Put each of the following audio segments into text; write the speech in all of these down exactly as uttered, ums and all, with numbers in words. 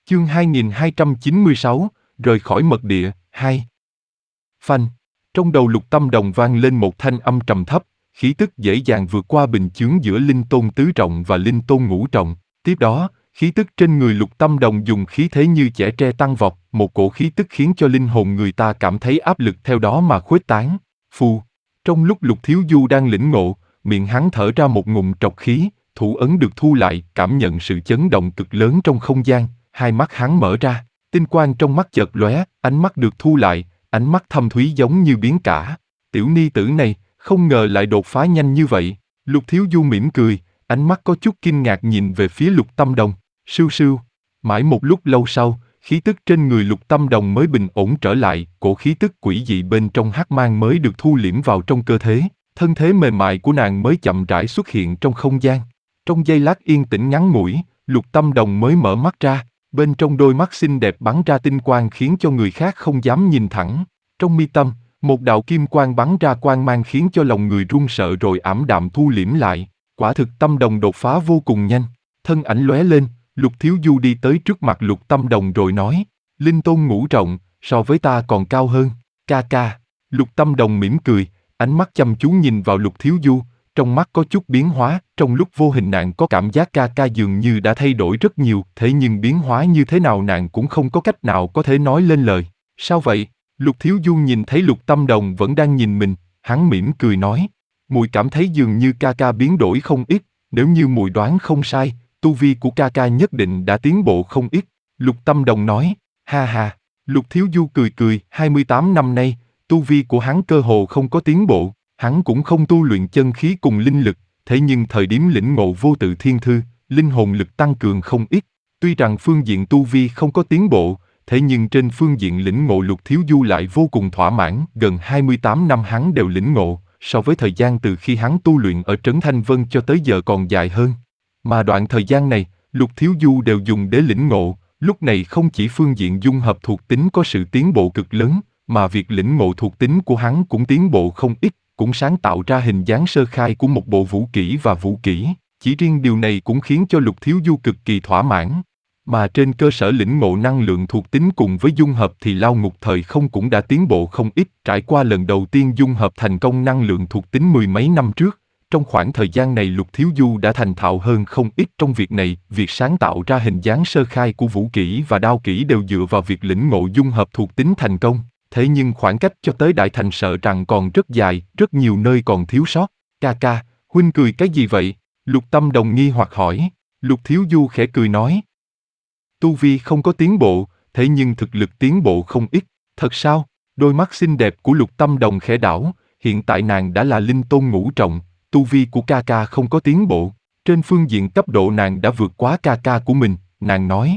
Chương hai nghìn hai trăm chín mươi sáu, rời khỏi mật địa, hai. Phanh. Trong đầu Lục Tâm Đồng vang lên một thanh âm trầm thấp, khí tức dễ dàng vượt qua bình chướng giữa linh tôn tứ trọng và linh tôn ngũ trọng. Tiếp đó, khí tức trên người Lục Tâm Đồng dùng khí thế như chẻ tre tăng vọt, một cổ khí tức khiến cho linh hồn người ta cảm thấy áp lực theo đó mà khuếch tán. Phù. Trong lúc Lục Thiếu Du đang lĩnh ngộ, miệng hắn thở ra một ngụm trọc khí, thủ ấn được thu lại, cảm nhận sự chấn động cực lớn trong không gian. Hai mắt hắn mở ra, tinh quang trong mắt chợt lóe, ánh mắt được thu lại, ánh mắt thâm thúy giống như biến cả. Tiểu ni tử này, không ngờ lại đột phá nhanh như vậy. Lục Thiếu Du mỉm cười, ánh mắt có chút kinh ngạc nhìn về phía Lục Tâm Đồng. Sưu sưu. Mãi một lúc lâu sau, khí tức trên người Lục Tâm Đồng mới bình ổn trở lại, cổ khí tức quỷ dị bên trong hắc mang mới được thu liễm vào trong cơ thể. Thân thế mềm mại của nàng mới chậm rãi xuất hiện trong không gian. Trong giây lát yên tĩnh ngắn ngủi, Lục Tâm Đồng mới mở mắt ra. Bên trong đôi mắt xinh đẹp bắn ra tinh quang khiến cho người khác không dám nhìn thẳng. Trong mi tâm, một đạo kim quang bắn ra quang mang khiến cho lòng người run sợ rồi ảm đạm thu liễm lại. Quả thực Tâm Đồng đột phá vô cùng nhanh. Thân ảnh lóe lên, Lục Thiếu Du đi tới trước mặt Lục Tâm Đồng rồi nói, linh tôn ngũ trọng, so với ta còn cao hơn, ca ca. Lục Tâm Đồng mỉm cười, ánh mắt chăm chú nhìn vào Lục Thiếu Du, trong mắt có chút biến hóa, trong lúc vô hình nàng có cảm giác ca ca dường như đã thay đổi rất nhiều, thế nhưng biến hóa như thế nào nàng cũng không có cách nào có thể nói lên lời. Sao vậy? Lục Thiếu Du nhìn thấy Lục Tâm Đồng vẫn đang nhìn mình, hắn mỉm cười nói, muội cảm thấy dường như ca ca biến đổi không ít, nếu như muội đoán không sai, tu vi của ca ca nhất định đã tiến bộ không ít. Lục Tâm Đồng nói, ha ha. Lục Thiếu Du cười cười, hai mươi tám năm nay, tu vi của hắn cơ hồ không có tiến bộ. Hắn cũng không tu luyện chân khí cùng linh lực, thế nhưng thời điểm lĩnh ngộ vô tự thiên thư, linh hồn lực tăng cường không ít. Tuy rằng phương diện tu vi không có tiến bộ, thế nhưng trên phương diện lĩnh ngộ Lục Thiếu Du lại vô cùng thỏa mãn. Gần hai mươi tám năm hắn đều lĩnh ngộ, so với thời gian từ khi hắn tu luyện ở Trấn Thanh Vân cho tới giờ còn dài hơn. Mà đoạn thời gian này, Lục Thiếu Du đều dùng để lĩnh ngộ, lúc này không chỉ phương diện dung hợp thuộc tính có sự tiến bộ cực lớn, mà việc lĩnh ngộ thuộc tính của hắn cũng tiến bộ không ít. Cũng sáng tạo ra hình dáng sơ khai của một bộ vũ kỹ và vũ kỹ. Chỉ riêng điều này cũng khiến cho Lục Thiếu Du cực kỳ thỏa mãn. Mà trên cơ sở lĩnh ngộ năng lượng thuộc tính cùng với dung hợp thì Lao Ngục Thời Không cũng đã tiến bộ không ít. Trải qua lần đầu tiên dung hợp thành công năng lượng thuộc tính mười mấy năm trước, trong khoảng thời gian này Lục Thiếu Du đã thành thạo hơn không ít trong việc này. Việc sáng tạo ra hình dáng sơ khai của vũ kỹ và đao kỹ đều dựa vào việc lĩnh ngộ dung hợp thuộc tính thành công. Thế nhưng khoảng cách cho tới đại thành sợ rằng còn rất dài, rất nhiều nơi còn thiếu sót. Ca ca, huynh cười cái gì vậy? Lục Tâm Đồng nghi hoặc hỏi. Lục Thiếu Du khẽ cười nói. Tu vi không có tiến bộ, thế nhưng thực lực tiến bộ không ít. Thật sao? Đôi mắt xinh đẹp của Lục Tâm Đồng khẽ đảo, hiện tại nàng đã là linh tôn ngũ trọng, tu vi của ca ca không có tiến bộ. Trên phương diện cấp độ nàng đã vượt quá ca ca của mình, nàng nói.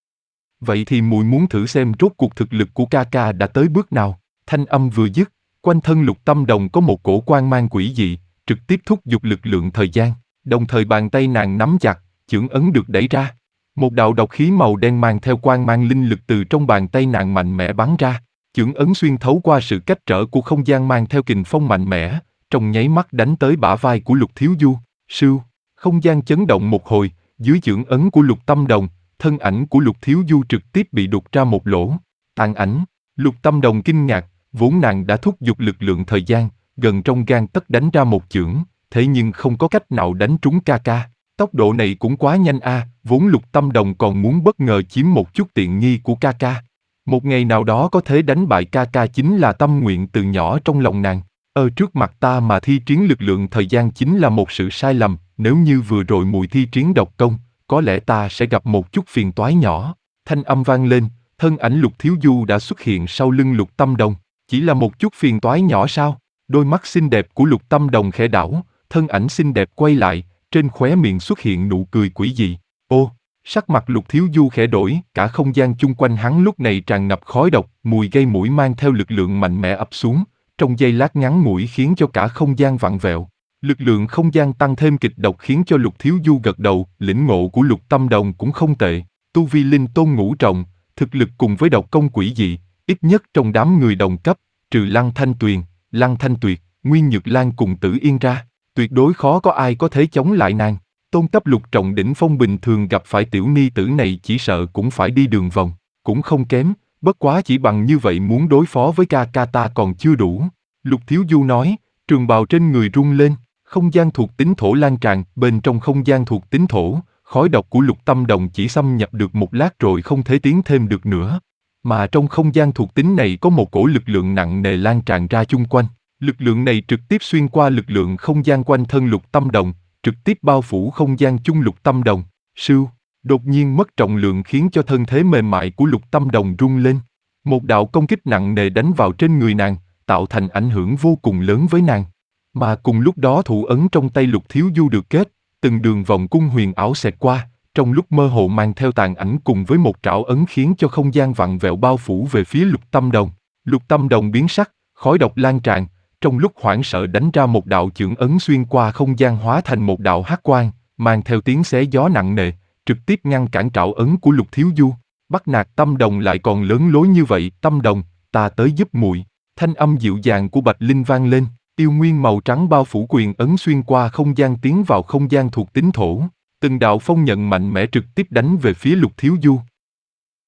Vậy thì muội muốn thử xem rốt cuộc thực lực của ca ca đã tới bước nào. Thanh âm vừa dứt, quanh thân Lục Tâm Đồng có một cổ quang mang quỷ dị, trực tiếp thúc giục lực lượng thời gian. Đồng thời bàn tay nàng nắm chặt, chưởng ấn được đẩy ra. Một đạo độc khí màu đen mang theo quang mang linh lực từ trong bàn tay nàng mạnh mẽ bắn ra. Chưởng ấn xuyên thấu qua sự cách trở của không gian mang theo kình phong mạnh mẽ, trong nháy mắt đánh tới bả vai của Lục Thiếu Du. Sưu, không gian chấn động một hồi, dưới chưởng ấn của Lục Tâm Đồng, thân ảnh của Lục Thiếu Du trực tiếp bị đục ra một lỗ. Tàn ảnh. Lục Tâm Đồng kinh ngạc, vốn nàng đã thúc giục lực lượng thời gian, gần trong gang tấc đánh ra một chưởng, thế nhưng không có cách nào đánh trúng ca ca. Tốc độ này cũng quá nhanh a, à, vốn Lục Tâm Đồng còn muốn bất ngờ chiếm một chút tiện nghi của ca ca. Một ngày nào đó có thể đánh bại ca ca chính là tâm nguyện từ nhỏ trong lòng nàng. Ở trước mặt ta mà thi triển lực lượng thời gian chính là một sự sai lầm, nếu như vừa rồi muội thi triển độc công, có lẽ ta sẽ gặp một chút phiền toái nhỏ. Thanh âm vang lên, thân ảnh Lục Thiếu Du đã xuất hiện sau lưng Lục Tâm Đồng. Chỉ là một chút phiền toái nhỏ sao? Đôi mắt xinh đẹp của Lục Tâm Đồng khẽ đảo, thân ảnh xinh đẹp quay lại, trên khóe miệng xuất hiện nụ cười quỷ dị. Ô, sắc mặt Lục Thiếu Du khẽ đổi, cả không gian chung quanh hắn lúc này tràn ngập khói độc, mùi gây mũi mang theo lực lượng mạnh mẽ ập xuống, trong giây lát ngắn ngủi khiến cho cả không gian vặn vẹo. Lực lượng không gian tăng thêm kịch độc khiến cho Lục Thiếu Du gật đầu, lĩnh ngộ của Lục Tâm Đồng cũng không tệ, tu vi linh tôn ngũ trọng, thực lực cùng với độc công quỷ dị, ít nhất trong đám người đồng cấp, trừ Lăng Thanh Tuyền, Lăng Thanh Tuyệt, Nguyên Nhược Lan cùng Tử Yên ra, tuyệt đối khó có ai có thể chống lại nàng. Tôn cấp lục trọng đỉnh phong bình thường gặp phải tiểu ni tử này chỉ sợ cũng phải đi đường vòng, cũng không kém, bất quá chỉ bằng như vậy muốn đối phó với ca ca ta còn chưa đủ. Lục Thiếu Du nói, trường bào trên người rung lên, không gian thuộc tính thổ lan tràn, bên trong không gian thuộc tính thổ, khói độc của Lục Tâm Đồng chỉ xâm nhập được một lát rồi không thể tiến thêm được nữa. Mà trong không gian thuộc tính này có một cổ lực lượng nặng nề lan tràn ra chung quanh. Lực lượng này trực tiếp xuyên qua lực lượng không gian quanh thân Lục Tâm Đồng, trực tiếp bao phủ không gian chung Lục Tâm Đồng. Sưu, đột nhiên mất trọng lượng khiến cho thân thế mềm mại của Lục Tâm Đồng rung lên. Một đạo công kích nặng nề đánh vào trên người nàng, tạo thành ảnh hưởng vô cùng lớn với nàng. Mà cùng lúc đó thủ ấn trong tay Lục Thiếu Du được kết, từng đường vòng cung huyền ảo xẹt qua, trong lúc mơ hồ mang theo tàn ảnh cùng với một trảo ấn khiến cho không gian vặn vẹo bao phủ về phía Lục Tâm Đồng. Lục Tâm Đồng biến sắc, khói độc lan tràn, trong lúc hoảng sợ đánh ra một đạo chưởng ấn xuyên qua không gian hóa thành một đạo hắc quang, mang theo tiếng xé gió nặng nề, trực tiếp ngăn cản trảo ấn của Lục Thiếu Du. Bắt nạt Tâm Đồng lại còn lớn lối như vậy, Tâm Đồng, ta tới giúp muội. Thanh âm dịu dàng của Bạch Linh vang lên, yêu nguyên màu trắng bao phủ quyền ấn xuyên qua không gian tiến vào không gian thuộc tính thổ. Từng đạo phong nhận mạnh mẽ trực tiếp đánh về phía Lục Thiếu Du.